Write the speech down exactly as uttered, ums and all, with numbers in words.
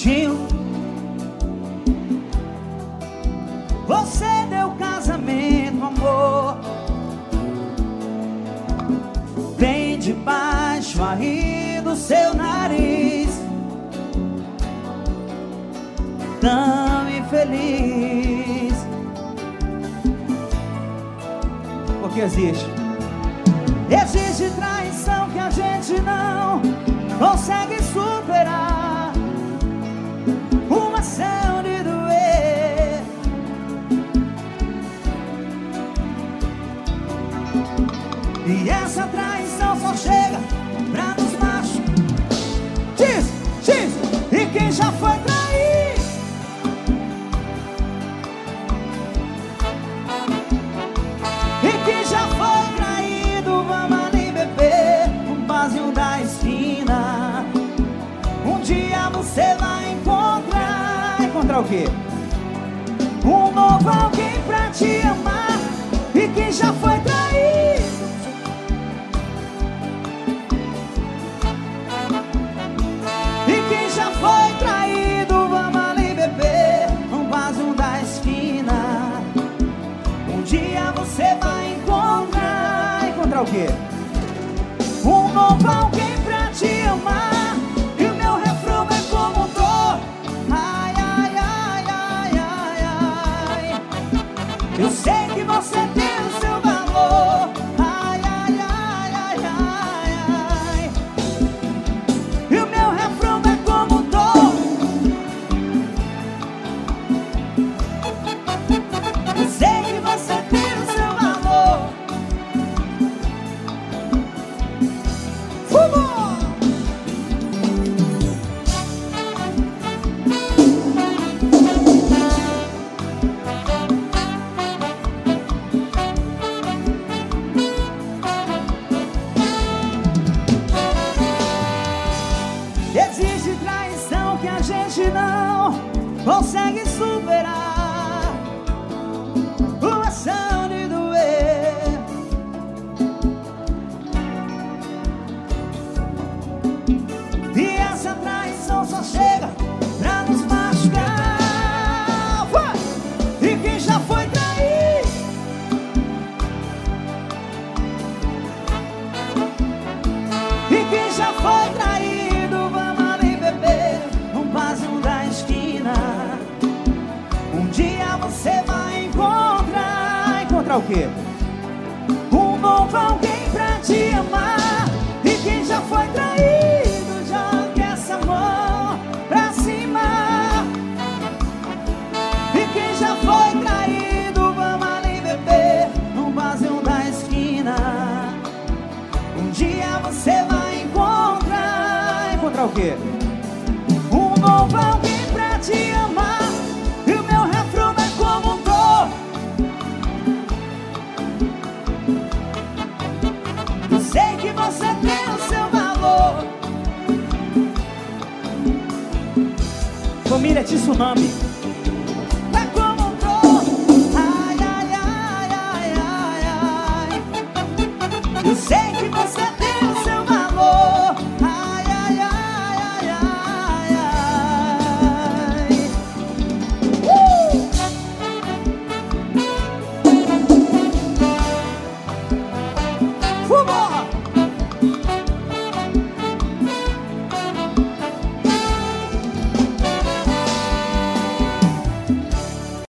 jeitinho. Você deu casamento, amor. Bem debaixo aí do seu nariz, tão infeliz. Porque existe Existe traição que a gente não consegue superar, uma ação de doer. E essa traição só chega pra nos machos. Diz, diz, e quem já foi trair? E quem já foi traído, vamos ali beber um barzinho da esquina. Um dia você vai encontrar. Encontrar o quê? Um novo alguém pra te amar. E quem já foi traído, e quem já foi traído, vamos ali beber um barzinho da esquina. Um dia você vai encontrar. Encontrar o quê? Um novo alguém pra te amar. E o meu refrão é como dor. Ai, ai, ai, ai, ai, ai. Eu sei que você tem o seu valor. Ai, ai, ai, ai, ai, ai. E o meu refrão é como dor. Eu sei que você tem o seu valor. Fumou! Existe traição que a gente não consegue superar, uma ação de doer. E essa traição só chega pra nos machucar. Vai! E quem já foi trair? E quem já foi traído, vamos ali beber um barzinho da esquina. Um dia você vai encontrar. Encontrar o quê? Um novo alguém pra te amar. E quem já foi traído, joga essa mão pra cima. E quem já foi traído, vamos ali beber um barzinho da esquina. Um dia você vai encontrar. Encontrar o quê? Um novo alguém pra te amar. E o meu refrão é como dor. Eu sei que você tem o seu valor. Família Tsunami. É como dor. Ai, ai, ai, ai, ai, ai. Eu sei